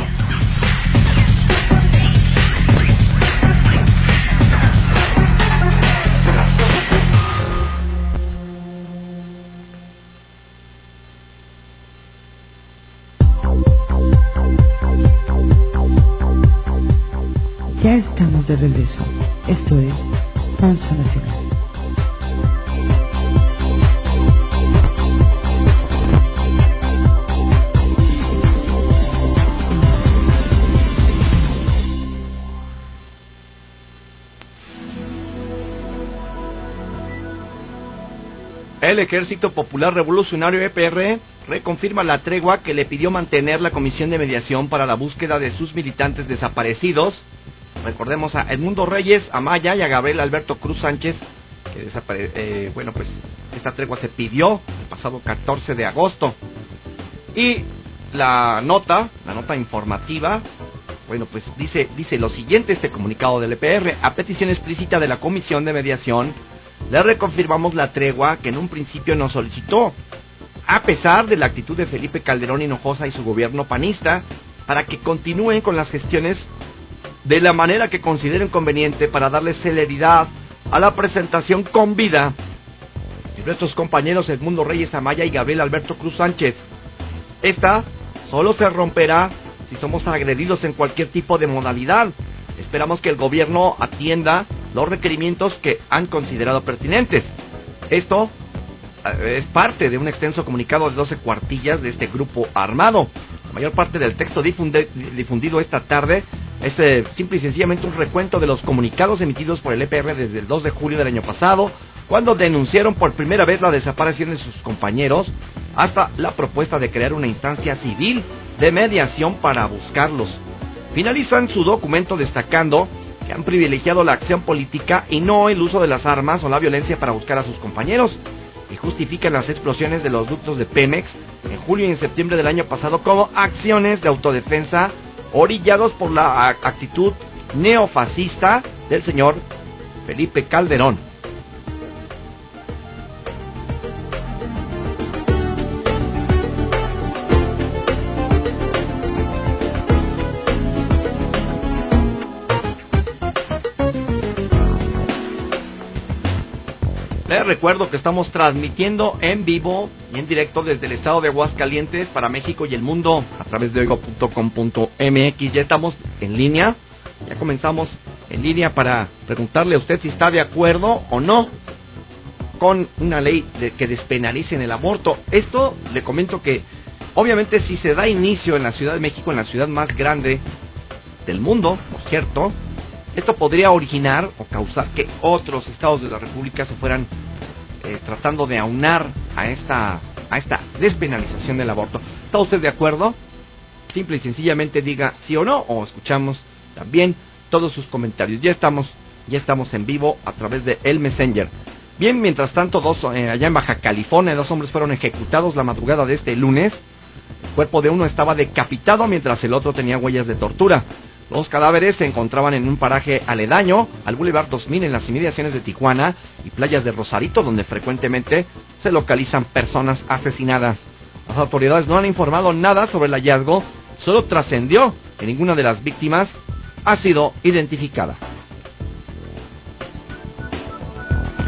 Ya estamos de regreso. Esto es Pulso Nacional. El Ejército Popular Revolucionario EPR reconfirma la tregua que le pidió mantener la Comisión de Mediación para la búsqueda de sus militantes desaparecidos. Recordemos a Edmundo Reyes Amaya y a Gabriel Alberto Cruz Sánchez, que esta tregua se pidió el pasado 14 de agosto. Y la nota informativa, dice lo siguiente este comunicado del EPR: a petición explícita de la Comisión de Mediación, le reconfirmamos la tregua que en un principio nos solicitó, a pesar de la actitud de Felipe Calderón Hinojosa y su gobierno panista, para que continúen con las gestiones de la manera que consideren conveniente para darle celeridad a la presentación con vida de nuestros compañeros Edmundo Reyes Amaya y Gabriel Alberto Cruz Sánchez. Esta solo se romperá si somos agredidos en cualquier tipo de modalidad. Esperamos que el gobierno atienda los requerimientos que han considerado pertinentes. Esto es parte de un extenso comunicado de 12 cuartillas de este grupo armado. La mayor parte del texto difundido esta tarde es simple y sencillamente un recuento de los comunicados emitidos por el EPR desde el 2 de julio del año pasado, cuando denunciaron por primera vez la desaparición de sus compañeros, hasta la propuesta de crear una instancia civil de mediación para buscarlos. Finalizan su documento destacando que han privilegiado la acción política y no el uso de las armas o la violencia para buscar a sus compañeros, y justifican las explosiones de los ductos de Pemex en julio y en septiembre del año pasado como acciones de autodefensa orillados por la actitud neofascista del señor Felipe Calderón. Les recuerdo que estamos transmitiendo en vivo y en directo desde el estado de Aguascalientes para México y el mundo a través de oigo.com.mx. Ya estamos en línea, ya comenzamos en línea para preguntarle a usted si está de acuerdo o no con una ley que despenalicen el aborto. Esto le comento que obviamente si se da inicio en la Ciudad de México, en la ciudad más grande del mundo, por cierto, esto podría originar o causar que otros estados de la República se fueran tratando de aunar a esta despenalización del aborto. ¿Está usted de acuerdo? Simple y sencillamente diga sí o no, o escuchamos también todos sus comentarios. Ya estamos en vivo a través de el Messenger. Bien, mientras tanto, allá en Baja California, 2 hombres fueron ejecutados la madrugada de este lunes. El cuerpo de uno estaba decapitado mientras el otro tenía huellas de tortura. Los cadáveres se encontraban en un paraje aledaño al Boulevard 2000 en las inmediaciones de Tijuana y playas de Rosarito, donde frecuentemente se localizan personas asesinadas. Las autoridades no han informado nada sobre el hallazgo, solo trascendió que ninguna de las víctimas ha sido identificada.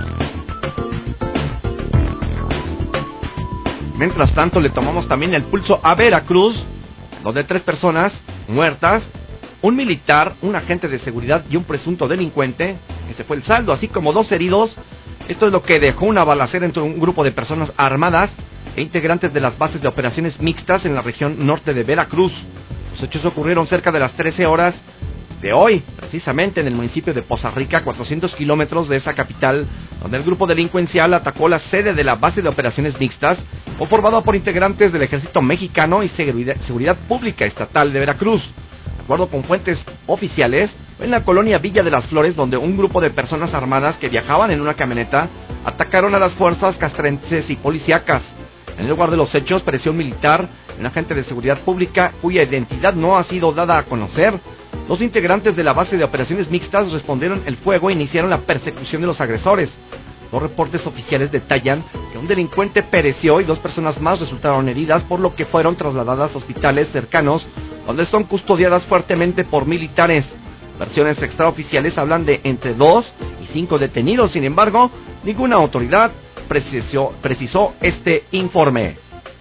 Mientras tanto, le tomamos también el pulso a Veracruz, donde 3 personas muertas, un militar, un agente de seguridad y un presunto delincuente, ese fue el saldo, así como 2 heridos. Esto es lo que dejó una balacera entre un grupo de personas armadas e integrantes de las bases de operaciones mixtas en la región norte de Veracruz. Los hechos ocurrieron cerca de las 13 horas de hoy, precisamente en el municipio de Poza Rica, 400 kilómetros de esa capital, donde el grupo delincuencial atacó la sede de la base de operaciones mixtas, conformada por integrantes del Ejército Mexicano y Seguridad Pública Estatal de Veracruz. De acuerdo con fuentes oficiales, en la colonia Villa de las Flores, donde un grupo de personas armadas que viajaban en una camioneta atacaron a las fuerzas castrenses y policíacas. En el lugar de los hechos pereció un militar, un agente de seguridad pública cuya identidad no ha sido dada a conocer. Los integrantes de la base de operaciones mixtas respondieron el fuego e iniciaron la persecución de los agresores. Los reportes oficiales detallan que un delincuente pereció y 2 personas más resultaron heridas, por lo que fueron trasladadas a hospitales cercanos, donde son custodiadas fuertemente por militares. Versiones extraoficiales hablan de entre 2 y 5 detenidos. Sin embargo, ninguna autoridad precisó este informe.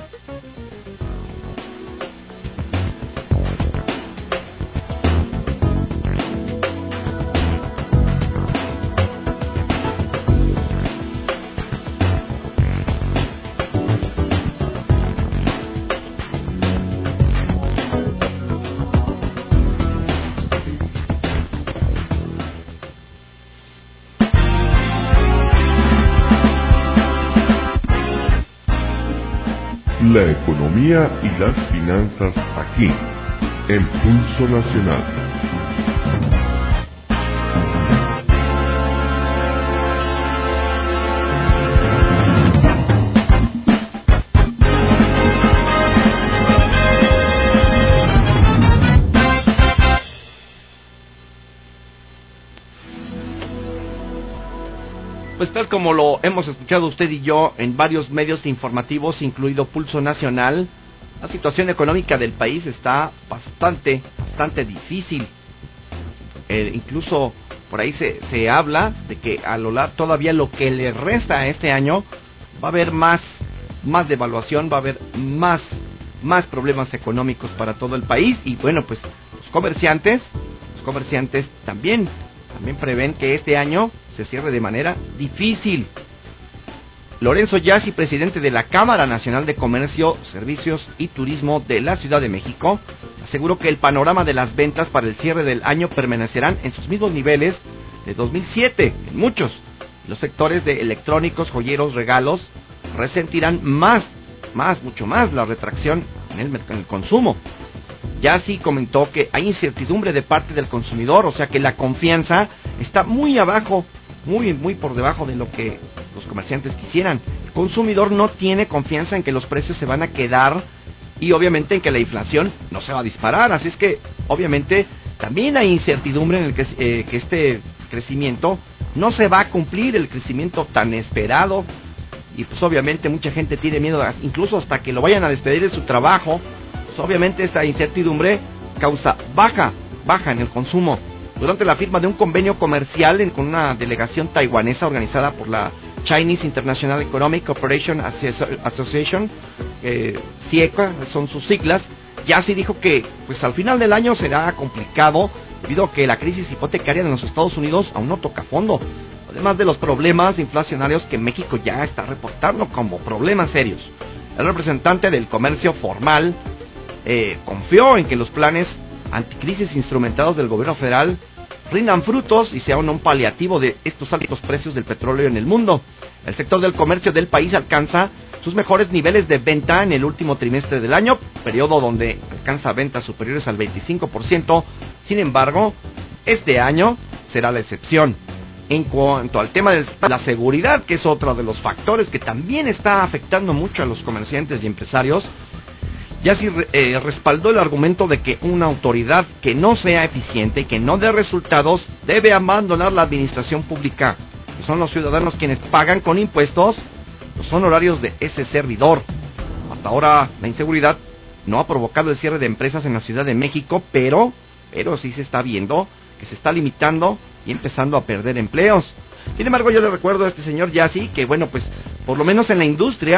La economía y las finanzas aquí, en Pulso Nacional. Pues tal como lo hemos escuchado usted y yo en varios medios informativos, incluido Pulso Nacional, la situación económica del país está bastante difícil. Incluso por ahí se habla de que a lo largo todavía lo que le resta a este año va a haber más devaluación, va a haber más problemas económicos para todo el país. Y bueno, pues los comerciantes también prevén que este año se cierre de manera difícil. Lorenzo Yassi, presidente de la Cámara Nacional de Comercio, Servicios y Turismo de la Ciudad de México, aseguró que el panorama de las ventas para el cierre del año permanecerán en sus mismos niveles de 2007, en muchos. Los sectores de electrónicos, joyeros, regalos, resentirán mucho más la retracción en el consumo. Yassi comentó que hay incertidumbre de parte del consumidor, o sea que la confianza está muy abajo, muy por debajo de lo que los comerciantes quisieran. El consumidor no tiene confianza en que los precios se van a quedar y obviamente en que la inflación no se va a disparar. Así es que obviamente también hay incertidumbre en el que este crecimiento no se va a cumplir, el crecimiento tan esperado. Y pues obviamente mucha gente tiene miedo, incluso hasta que lo vayan a despedir de su trabajo. Pues obviamente esta incertidumbre causa baja en el consumo. Durante la firma de un convenio comercial con una delegación taiwanesa organizada por la Chinese International Economic Cooperation Association, CIECA son sus siglas, Yassi dijo que pues al final del año será complicado debido a que la crisis hipotecaria en los Estados Unidos aún no toca fondo, además de los problemas inflacionarios que México ya está reportando como problemas serios. El representante del comercio formal confió en que los planes anticrisis instrumentados del gobierno federal rindan frutos y sean un paliativo de estos altos precios del petróleo en el mundo. El sector del comercio del país alcanza sus mejores niveles de venta en el último trimestre del año, periodo donde alcanza ventas superiores al 25%. Sin embargo, este año será la excepción. En cuanto al tema de la seguridad, que es otro de los factores que también está afectando mucho a los comerciantes y empresarios, Yassi respaldó el argumento de que una autoridad que no sea eficiente y que no dé resultados debe abandonar la administración pública, que son los ciudadanos quienes pagan con impuestos los honorarios de ese servidor. Hasta ahora la inseguridad no ha provocado el cierre de empresas en la Ciudad de México, pero sí se está viendo que se está limitando y empezando a perder empleos. Sin embargo, yo le recuerdo a este señor Yassi que, bueno, pues por lo menos en la industria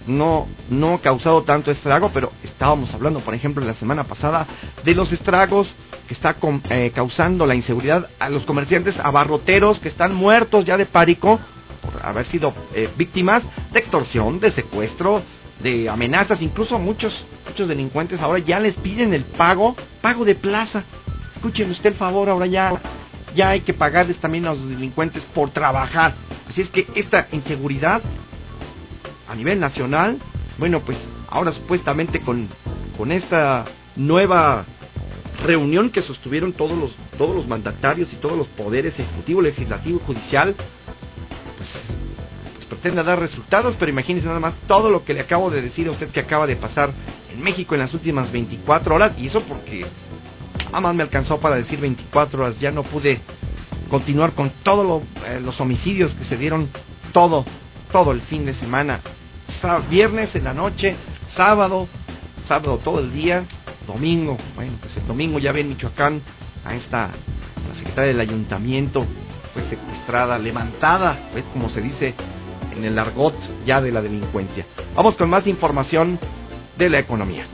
no ha causado tanto estrago, pero estábamos hablando, por ejemplo, la semana pasada de los estragos que está causando la inseguridad a los comerciantes abarroteros que están muertos ya de pánico por haber sido víctimas de extorsión, de secuestro, de amenazas. Incluso muchos delincuentes ahora ya les piden el pago de plaza. Escuchen usted el favor, ahora ya hay que pagarles también a los delincuentes por trabajar. Así es que esta inseguridad a nivel nacional, bueno, pues ahora supuestamente con esta nueva reunión que sostuvieron todos los mandatarios y todos los poderes ejecutivo, legislativo y judicial, pues pretende dar resultados. Pero imagínense nada más todo lo que le acabo de decir a usted que acaba de pasar en México en las últimas 24 horas, y eso porque nada más me alcanzó para decir 24 horas, ya no pude continuar con todos los homicidios que se dieron todo el fin de semana. Viernes en la noche, sábado todo el día, domingo, bueno, pues el domingo ya ve en Michoacán a la secretaria del ayuntamiento fue secuestrada, levantada, pues como se dice en el argot ya de la delincuencia. Vamos con más información de la economía.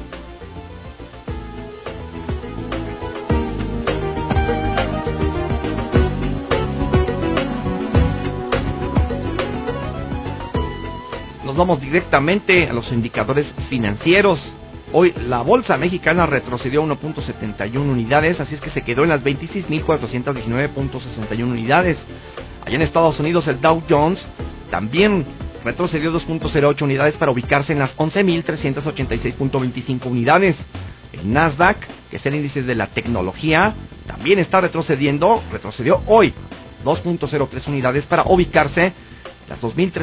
Nos vamos directamente a los indicadores financieros. Hoy la bolsa mexicana retrocedió 1.71 unidades, así es que se quedó en las 26.419.61 unidades. Allá en Estados Unidos el Dow Jones también retrocedió 2.08 unidades para ubicarse en las 11.386.25 unidades. El Nasdaq, que es el índice de la tecnología, también está retrocedió hoy 2.03 unidades para ubicarse las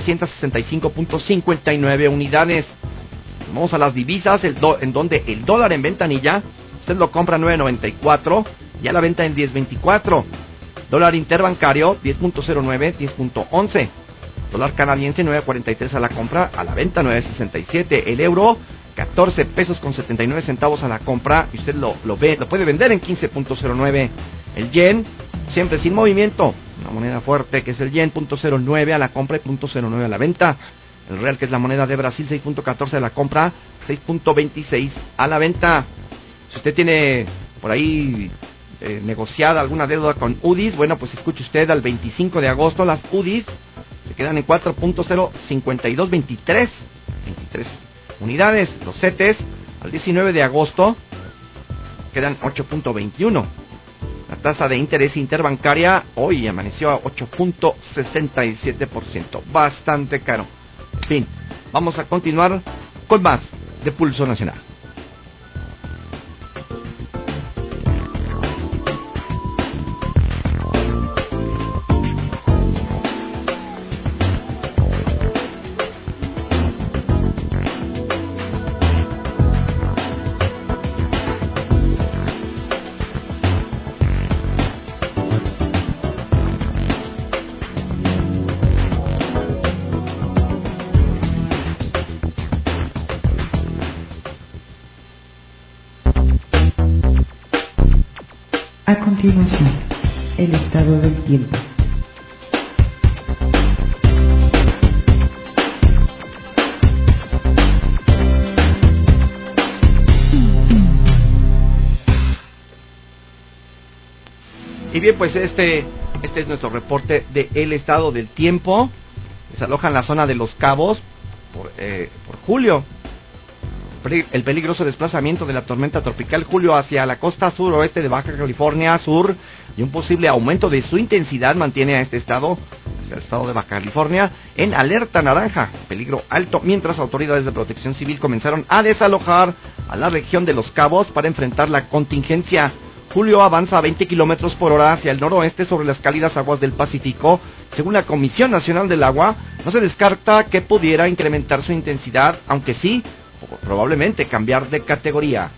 2.365.59 unidades. Vamos a las divisas, en donde el dólar en ventanilla, usted lo compra a 9.94 y a la venta en 10.24. Dólar interbancario, 10.09, 10.11. Dólar canadiense, 9.43 a la compra, a la venta 9.67. El euro, 14 pesos con 79 centavos a la compra, y usted lo puede vender en 15.09. El yen, siempre sin movimiento, una moneda fuerte que es el yen, 0.09 a la compra y 0.09 a la venta. El real, que es la moneda de Brasil, 6.14 a la compra, 6.26 a la venta. Si usted tiene por ahí negociada alguna deuda con UDIs, bueno, pues escuche usted, al 25 de agosto las UDIs se quedan en 4.05223 unidades. Los CETES al 19 de agosto quedan 8.21. La tasa de interés interbancaria hoy amaneció a 8.67%, bastante caro. En fin, vamos a continuar con más de Pulso Nacional. A continuación, el estado del tiempo. Y bien, pues este es nuestro reporte del estado del tiempo. Se aloja en la zona de Los Cabos por Julio. El peligroso desplazamiento de la tormenta tropical Julio hacia la costa suroeste de Baja California Sur y un posible aumento de su intensidad mantiene a este estado, el estado de Baja California, en alerta naranja, peligro alto, mientras autoridades de protección civil comenzaron a desalojar a la región de Los Cabos para enfrentar la contingencia. Julio avanza a 20 kilómetros por hora hacia el noroeste sobre las cálidas aguas del Pacífico. Según la Comisión Nacional del Agua, no se descarta que pudiera incrementar su intensidad, aunque sí, o probablemente cambiar de categoría.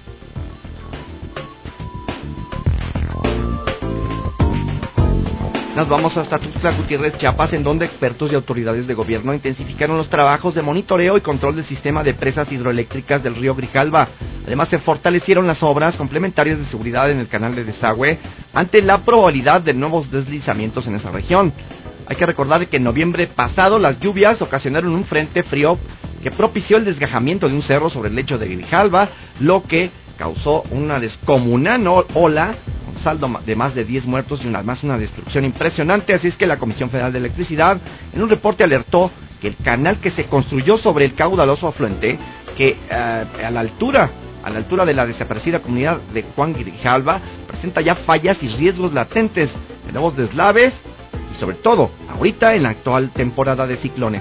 Nos vamos hasta Tuxtla Gutiérrez, Chiapas, en donde expertos y autoridades de gobierno intensificaron los trabajos de monitoreo y control del sistema de presas hidroeléctricas del río Grijalva. Además, se fortalecieron las obras complementarias de seguridad en el canal de desagüe ante la probabilidad de nuevos deslizamientos en esa región. Hay que recordar que en noviembre pasado las lluvias ocasionaron un frente frío que propició el desgajamiento de un cerro sobre el lecho de Grijalva, lo que causó una descomunal ola, con saldo de más de 10 muertos y una destrucción impresionante. Así es que la Comisión Federal de Electricidad en un reporte alertó que el canal que se construyó sobre el caudaloso afluente, que a la altura de la desaparecida comunidad de Juan Grijalva, presenta ya fallas y riesgos latentes de nuevos deslaves y sobre todo ahorita en la actual temporada de ciclones.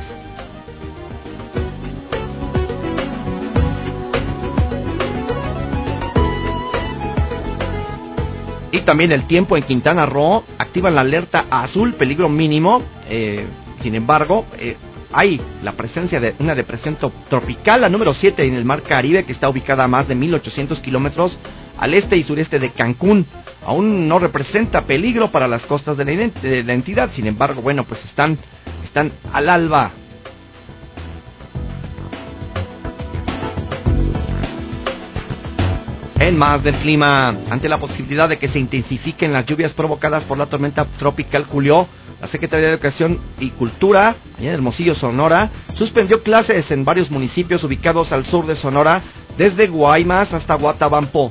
Y también el tiempo en Quintana Roo activan la alerta azul, peligro mínimo. Sin embargo, hay la presencia de una depresión tropical, la número 7 en el Mar Caribe, que está ubicada a más de 1,800 kilómetros al este y sureste de Cancún. Aún no representa peligro para las costas de la entidad. Sin embargo, bueno, pues están al alba. En más del clima, ante la posibilidad de que se intensifiquen las lluvias provocadas por la tormenta tropical Julio, la Secretaría de Educación y Cultura, allá en Hermosillo, Sonora, suspendió clases en varios municipios ubicados al sur de Sonora, desde Guaymas hasta Guatabampo.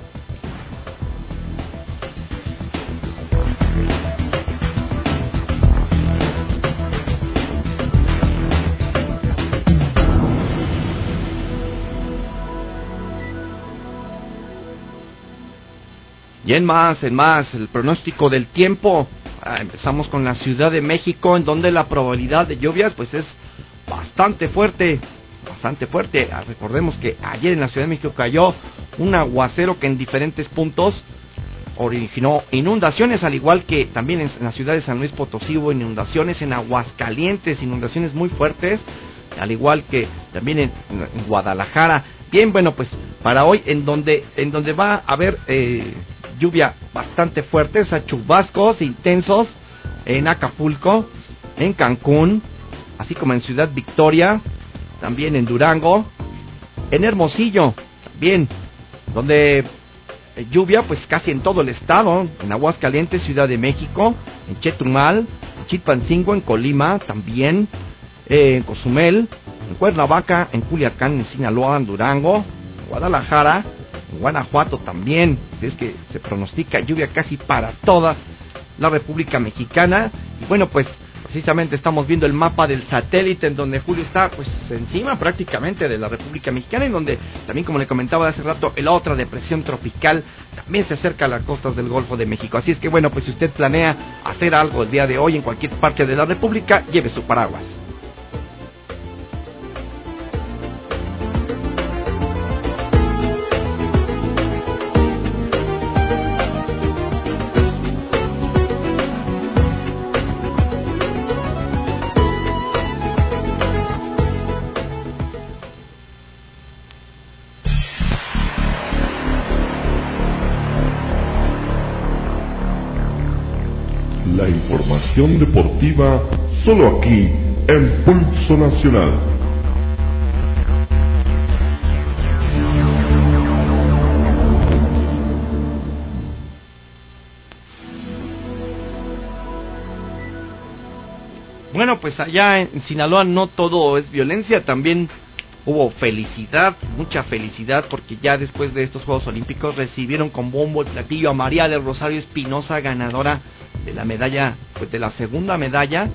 Y en más, el pronóstico del tiempo. Empezamos con la Ciudad de México, en donde la probabilidad de lluvias pues es bastante fuerte. Recordemos que ayer en la Ciudad de México cayó un aguacero que en diferentes puntos originó inundaciones, al igual que también en la ciudad de San Luis Potosí hubo inundaciones, en Aguascalientes inundaciones muy fuertes, al igual que también en Guadalajara. Bien, bueno, pues para hoy en donde va a haber lluvia bastante fuerte, o sea, chubascos intensos en Acapulco, en Cancún, así como en Ciudad Victoria, también en Durango, en Hermosillo, también, donde lluvia pues casi en todo el estado, en Aguascalientes, Ciudad de México, en Chetumal, en Chilpancingo, en Colima, también, en Cozumel, en Cuernavaca, en Culiacán, en Sinaloa, en Durango, en Guadalajara, en Guanajuato también. Así es que se pronostica lluvia casi para toda la República Mexicana. Y bueno, pues precisamente estamos viendo el mapa del satélite, en donde Julio está pues encima prácticamente de la República Mexicana, en donde también, como le comentaba hace rato, la otra depresión tropical también se acerca a las costas del Golfo de México. Así es que bueno, pues si usted planea hacer algo el día de hoy en cualquier parte de la República, lleve su paraguas. La información deportiva solo aquí en Pulso Nacional. Bueno, pues allá en Sinaloa no todo es violencia, también hubo felicidad, mucha felicidad, porque ya después de estos Juegos Olímpicos recibieron con bombo y platillo a María del Rosario Espinosa, ganadora de la medalla, pues de la segunda medalla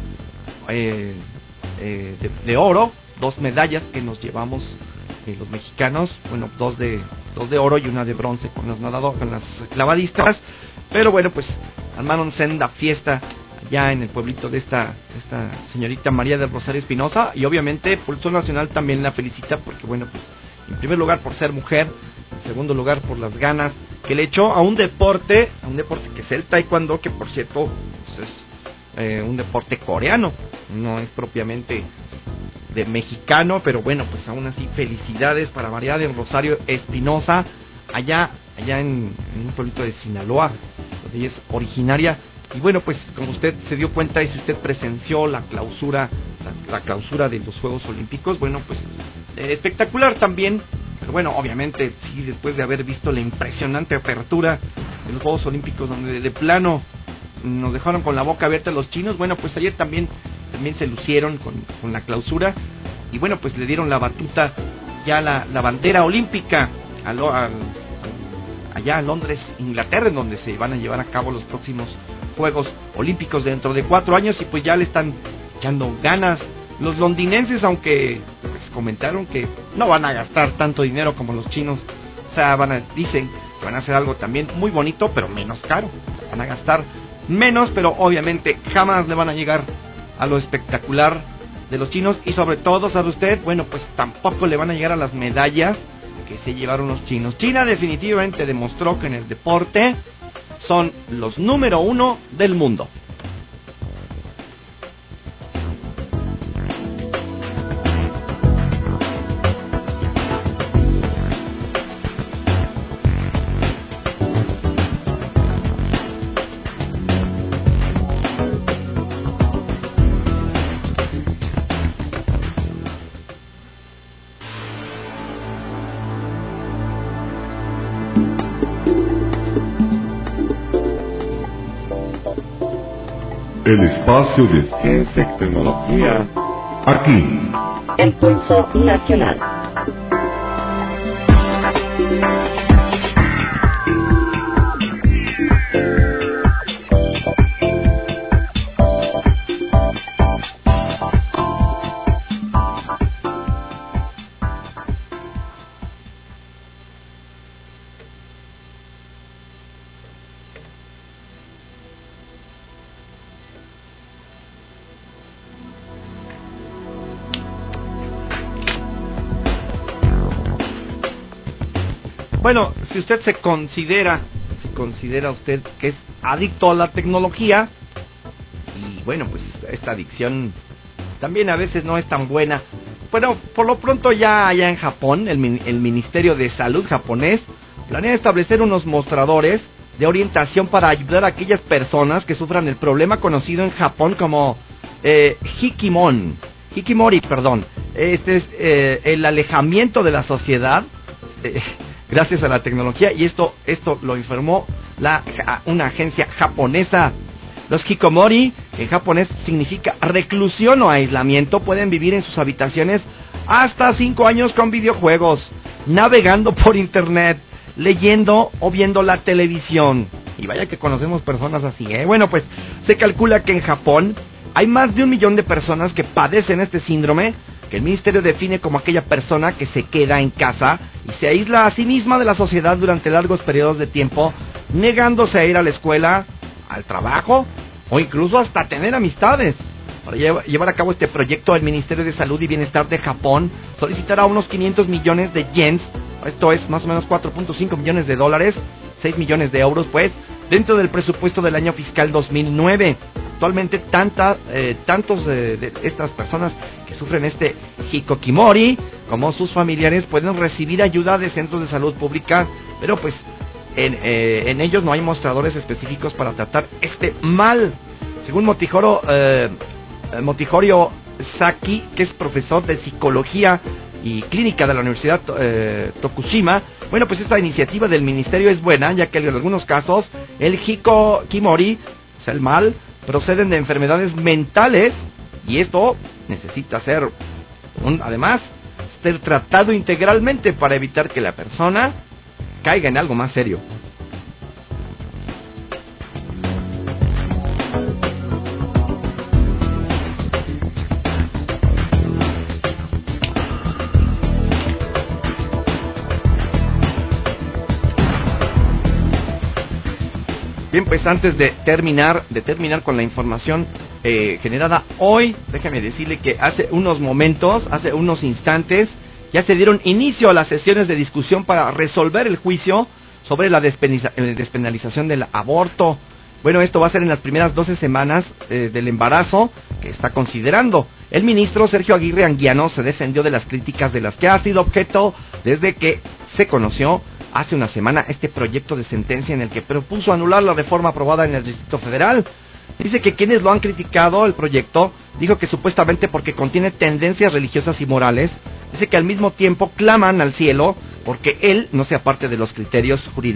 de oro, 2 medallas que nos llevamos los mexicanos, bueno, dos de oro y una de bronce con las clavadistas, pero bueno, pues armaron senda fiesta allá en el pueblito de esta señorita María del Rosario Espinosa, y obviamente Pulso Nacional también la felicita porque, bueno, pues en primer lugar por ser mujer, en segundo lugar por las ganas que le echó a un deporte que es el taekwondo, que por cierto pues es un deporte coreano, no es propiamente de mexicano, pero bueno, pues aún así felicidades para María del Rosario Espinosa allá en un pueblito de Sinaloa, donde ella es originaria. Y bueno, pues como usted se dio cuenta y si usted presenció la clausura de los Juegos Olímpicos, bueno, pues espectacular también. Pero bueno, obviamente, sí, después de haber visto la impresionante apertura de los Juegos Olímpicos, donde de plano nos dejaron con la boca abierta los chinos, bueno, pues ayer también se lucieron con la clausura. y bueno, pues le dieron la batuta, ya la bandera olímpica allá en Londres, Inglaterra, en donde se van a llevar a cabo los próximos Juegos Olímpicos dentro de 4 años, y pues ya le están echando ganas los londinenses, aunque pues comentaron que no van a gastar tanto dinero como los chinos. O sea, dicen que van a hacer algo también muy bonito, pero menos caro. Van a gastar menos, pero obviamente jamás le van a llegar a lo espectacular de los chinos, y sobre todo, ¿sabe usted? Bueno, pues tampoco le van a llegar a las medallas que se llevaron los chinos. China definitivamente demostró que en el deporte son los número 1 del mundo. El espacio de ciencia y tecnología, aquí, en Pulso Nacional. Bueno, si usted se considera usted que es adicto a la tecnología, y bueno, pues esta adicción también a veces no es tan buena. Bueno, por lo pronto ya allá en Japón, el Ministerio de Salud japonés planea establecer unos mostradores de orientación para ayudar a aquellas personas que sufran el problema conocido en Japón como Hikimori, perdón. Este es el alejamiento de la sociedad gracias a la tecnología, y esto lo informó una agencia japonesa. Los hikikomori, que en japonés significa reclusión o aislamiento, pueden vivir en sus habitaciones hasta 5 años con videojuegos, navegando por internet, leyendo o viendo la televisión. Y vaya que conocemos personas así, ¿eh? Bueno, pues se calcula que en Japón hay más de 1 millón de personas que padecen este síndrome, que el ministerio define como aquella persona que se queda en casa y se aísla a sí misma de la sociedad durante largos periodos de tiempo, negándose a ir a la escuela, al trabajo o incluso hasta tener amistades. Para llevar a cabo este proyecto, el Ministerio de Salud y Bienestar de Japón solicitará unos 500 millones de yens, esto es más o menos 4.5 millones de dólares, 6 millones de euros, pues, dentro del presupuesto del año fiscal 2009. Actualmente tantos de estas personas que sufren este hikikimori como sus familiares pueden recibir ayuda de centros de salud pública, pero pues en ellos no hay mostradores específicos para tratar este mal. Según Motihorio Saki, que es profesor de psicología y clínica de la Universidad Tokushima, bueno, pues esta iniciativa del ministerio es buena, ya que en algunos casos el hikikimori, o sea, el mal, proceden de enfermedades mentales, y esto necesita ser tratado integralmente para evitar que la persona caiga en algo más serio. Bien, pues antes de terminar con la información generada hoy, déjame decirle que hace unos instantes, ya se dieron inicio a las sesiones de discusión para resolver el juicio sobre la despenalización del aborto. Bueno, esto va a ser en las primeras 12 semanas del embarazo que está considerando. El ministro Sergio Aguirre Anguiano se defendió de las críticas de las que ha sido objeto desde que se conoció hace una semana este proyecto de sentencia en el que propuso anular la reforma aprobada en el Distrito Federal. Dice que quienes lo han criticado, el proyecto, dijo que supuestamente porque contiene tendencias religiosas y morales, dice que al mismo tiempo claman al cielo porque él no sea parte de los criterios jurídicos